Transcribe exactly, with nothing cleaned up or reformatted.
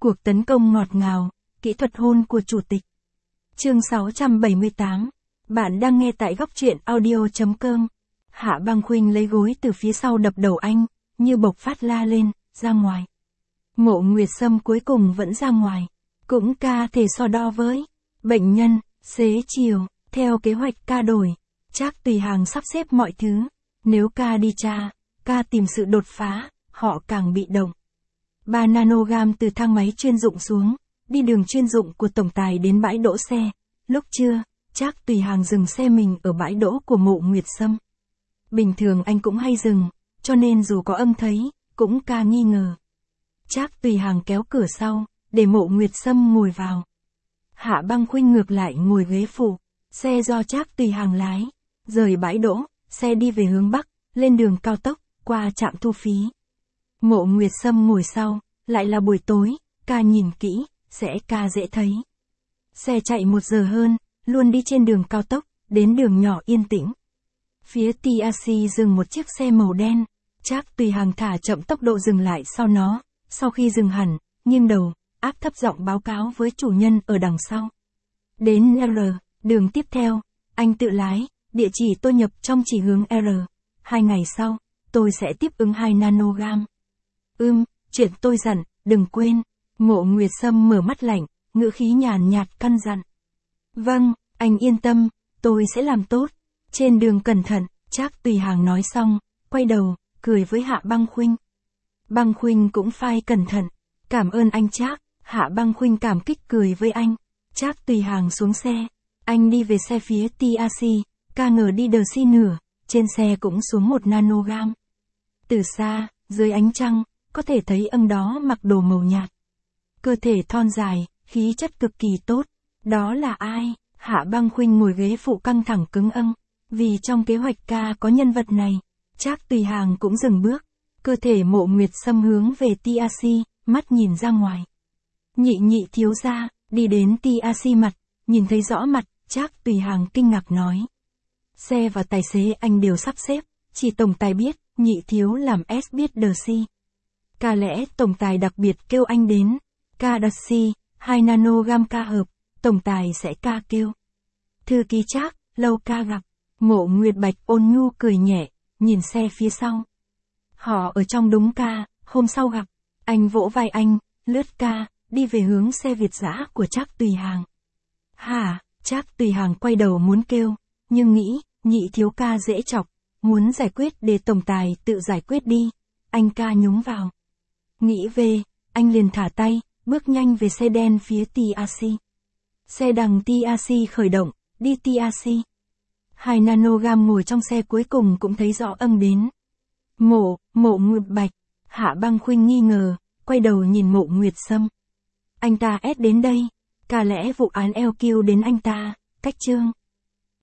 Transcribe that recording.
Cuộc tấn công ngọt ngào, kỹ thuật hôn của chủ tịch. Chương sáu trăm bảy mươi tám. Bạn đang nghe tại góc truyện audio chấm com. Hạ Băng Khuynh lấy gối từ phía sau đập đầu anh, như bộc phát la lên, ra ngoài. Mộ Nguyệt Sâm cuối cùng vẫn ra ngoài. Cũng ca thể so đo với bệnh nhân, xế chiều, theo kế hoạch ca đổi. Trác Tùy Hàng sắp xếp mọi thứ. Nếu ca đi tra, ca tìm sự đột phá, họ càng bị động. ba nanogam từ thang máy chuyên dụng xuống, đi đường chuyên dụng của tổng tài đến bãi đỗ xe. Lúc trưa, Trác Tùy Hàng dừng xe mình ở bãi đỗ của Mộ Nguyệt Sâm. Bình thường anh cũng hay dừng, cho nên dù có âm thấy, cũng ca nghi ngờ. Trác Tùy Hàng kéo cửa sau, để Mộ Nguyệt Sâm ngồi vào. Hạ Băng Khuynh ngược lại ngồi ghế phụ, xe do Trác Tùy Hàng lái, rời bãi đỗ, xe đi về hướng Bắc, lên đường cao tốc, qua trạm thu phí. Mộ Nguyệt Sâm ngồi sau, lại là buổi tối, ca nhìn kỹ, sẽ ca dễ thấy. Xe chạy một giờ hơn, luôn đi trên đường cao tốc, đến đường nhỏ yên tĩnh. Phía tê rờ xê dừng một chiếc xe màu đen, Trác Tùy Hàng thả chậm tốc độ dừng lại sau nó, sau khi dừng hẳn, nghiêng đầu, áp thấp giọng báo cáo với chủ nhân ở đằng sau. Đến R, đường tiếp theo, anh tự lái, địa chỉ tôi nhập trong chỉ hướng R. Hai ngày sau, tôi sẽ tiếp ứng hai nanogam. Ưm, chuyện tôi dặn, đừng quên. Mộ Nguyệt Sâm mở mắt lạnh, ngữ khí nhàn nhạt căn dặn. Vâng, anh yên tâm, tôi sẽ làm tốt. Trên đường cẩn thận, Trác Tùy Hàng nói xong, quay đầu, cười với Hạ Băng Khuynh. Băng Khuynh cũng phai cẩn thận. Cảm ơn anh Trác. Hạ Băng Khuynh cảm kích cười với anh. Trác Tùy Hàng xuống xe. Anh đi về xe phía tê rờ xê, ca ngờ đi đờ xi nửa, trên xe cũng xuống một nanogam. Từ xa, dưới ánh trăng, có thể thấy ông đó mặc đồ màu nhạt. Cơ thể thon dài, khí chất cực kỳ tốt. Đó là ai? Hạ Băng Khuynh ngồi ghế phụ căng thẳng cứng âng. Vì trong kế hoạch ca có nhân vật này, Trác Tùy Hàng cũng dừng bước. Cơ thể Mộ Nguyệt Sâm hướng về tê rờ xê, mắt nhìn ra ngoài. Nhị nhị thiếu gia, đi đến tê rờ xê mặt, nhìn thấy rõ mặt, Trác Tùy Hàng kinh ngạc nói. Xe và tài xế anh đều sắp xếp, chỉ tổng tài biết, nhị thiếu làm S biết đờ xê. Ca lẽ tổng tài đặc biệt kêu anh đến, ca đờ xê, hai nanogam ca hợp, tổng tài sẽ ca kêu. Thư ký Trác, lâu ca gặp. Mộ Nguyệt Bạch ôn nhu cười nhẹ, nhìn xe phía sau. Họ ở trong đúng ca, hôm sau gặp. Anh vỗ vai anh, lướt ca, đi về hướng xe Việt dã của Trác Tùy Hàng. Hả? Trác Tùy Hàng quay đầu muốn kêu, nhưng nghĩ, nhị thiếu ca dễ chọc, muốn giải quyết để tổng tài tự giải quyết đi. Anh ca nhúng vào. Nghĩ về, anh liền thả tay, bước nhanh về xe đen phía tê rờ xê. Xe đằng tê rờ xê khởi động, đi tê rờ xê. Hai nanogam ngồi trong xe cuối cùng cũng thấy rõ âm đến. Mộ, Mộ Nguyệt Bạch. Hạ Băng Khuynh nghi ngờ, quay đầu nhìn Mộ Nguyệt Sâm. Anh ta ép đến đây, cả lẽ vụ án lờ quy đến anh ta, cách chương.